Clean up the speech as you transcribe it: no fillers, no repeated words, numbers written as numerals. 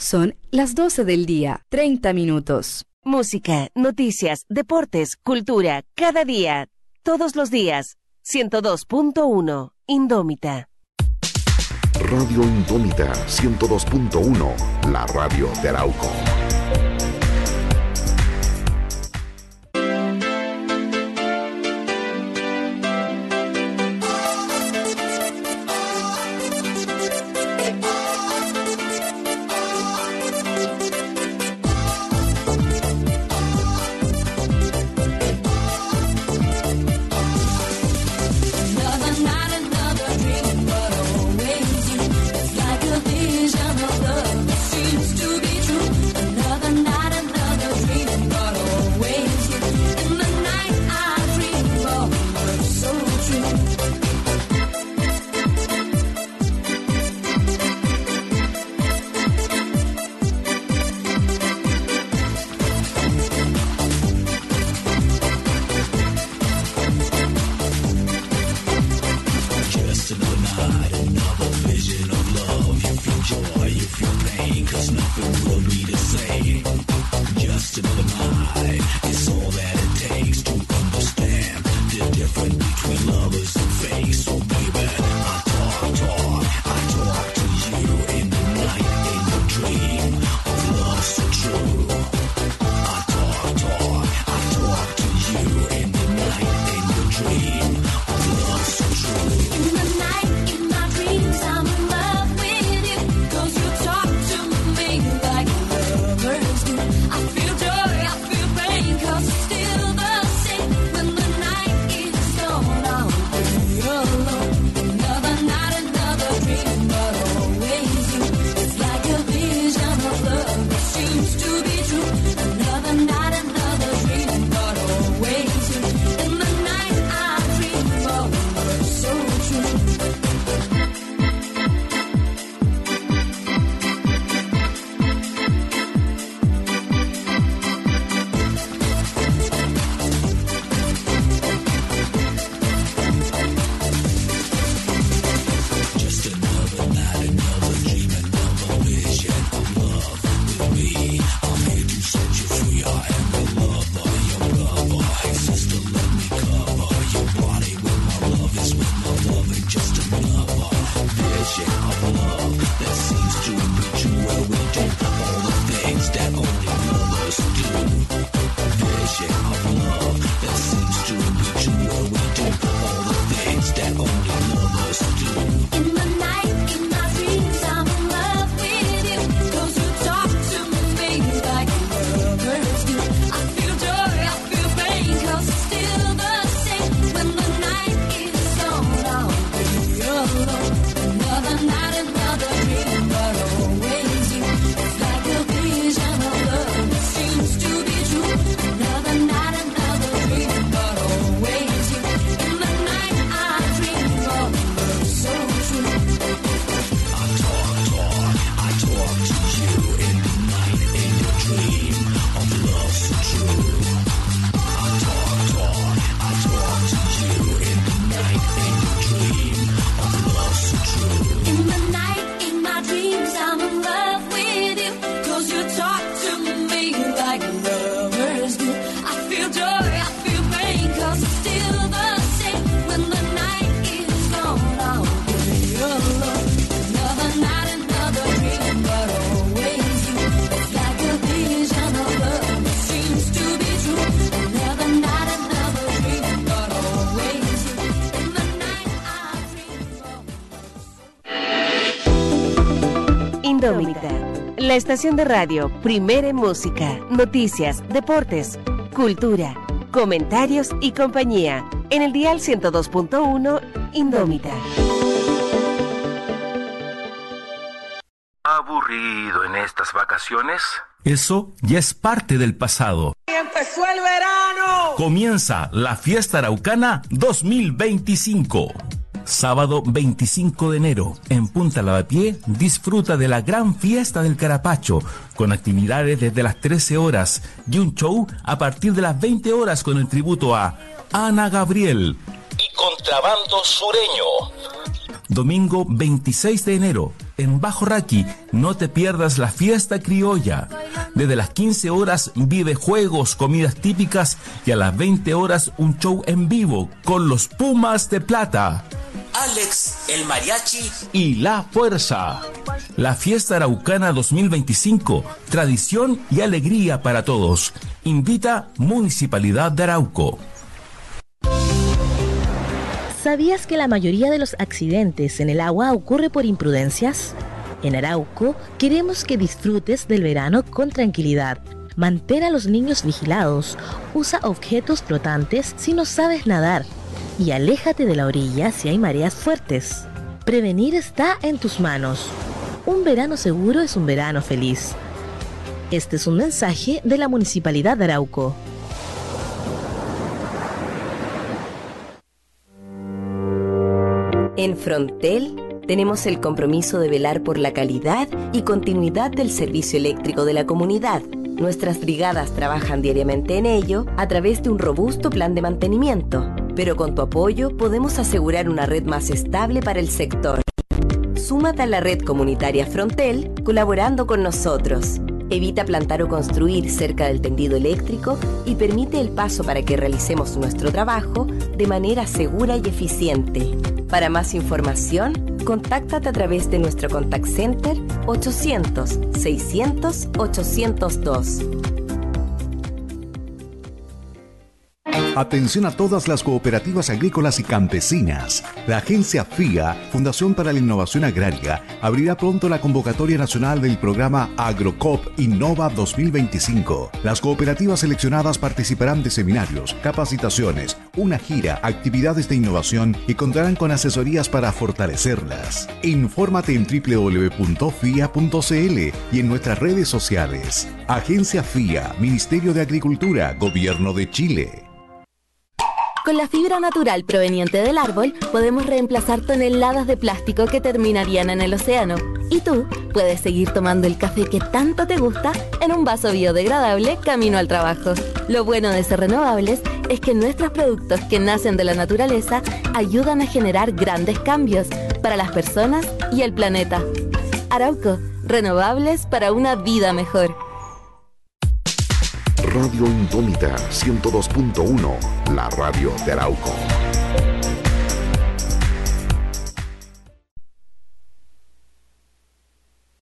Son las 12 del día, 30 minutos. Música, noticias, deportes, cultura, cada día, todos los días. 102.1, Indómita. Radio Indómita 102.1, la radio de Arauco. Indómita, la estación de radio primera en música, noticias, deportes, cultura, comentarios y compañía. En el dial 102.1, Indómita. ¿Aburrido en estas vacaciones? Eso ya es parte del pasado. ¡Empezó el verano! Comienza la Fiesta Araucana 2025. Sábado 25 de enero, en Punta Lavapié, disfruta de la gran fiesta del Carapacho, con actividades desde las 13 horas y un show a partir de las 20 horas con el tributo a Ana Gabriel y Contrabando Sureño. Domingo 26 de enero, en Bajo Raqui. No te pierdas la fiesta criolla. Desde las 15 horas videojuegos, comidas típicas y a las 20 horas un show en vivo con los Pumas de Plata. Alex, el mariachi y la fuerza. La fiesta araucana 2025, tradición y alegría para todos. Invita Municipalidad de Arauco. ¿Sabías que la mayoría de los accidentes en el agua ocurre por imprudencias? En Arauco queremos que disfrutes del verano con tranquilidad. Mantén a los niños vigilados, usa objetos flotantes si no sabes nadar y aléjate de la orilla si hay mareas fuertes. Prevenir está en tus manos. Un verano seguro es un verano feliz. Este es un mensaje de la Municipalidad de Arauco. En Frontel tenemos el compromiso de velar por la calidad y continuidad del servicio eléctrico de la comunidad. Nuestras brigadas trabajan diariamente en ello a través de un robusto plan de mantenimiento, pero con tu apoyo podemos asegurar una red más estable para el sector. Súmate a la red comunitaria Frontel colaborando con nosotros. Evita plantar o construir cerca del tendido eléctrico y permite el paso para que realicemos nuestro trabajo de manera segura y eficiente. Para más información, contáctate a través de nuestro contact center 800-600-802. Atención a todas las cooperativas agrícolas y campesinas. La agencia FIA, Fundación para la Innovación Agraria, abrirá pronto la convocatoria nacional del programa AgroCoop Innova 2025. Las cooperativas seleccionadas participarán de seminarios, capacitaciones, una gira, actividades de innovación y contarán con asesorías para fortalecerlas. Infórmate en www.fia.cl y en nuestras redes sociales. Agencia FIA, Ministerio de Agricultura, Gobierno de Chile. Con la fibra natural proveniente del árbol, podemos reemplazar toneladas de plástico que terminarían en el océano. Y tú puedes seguir tomando el café que tanto te gusta en un vaso biodegradable camino al trabajo. Lo bueno de ser renovables es que nuestros productos que nacen de la naturaleza ayudan a generar grandes cambios para las personas y el planeta. Arauco, renovables para una vida mejor. Radio Indómita 102.1, la radio de Arauco.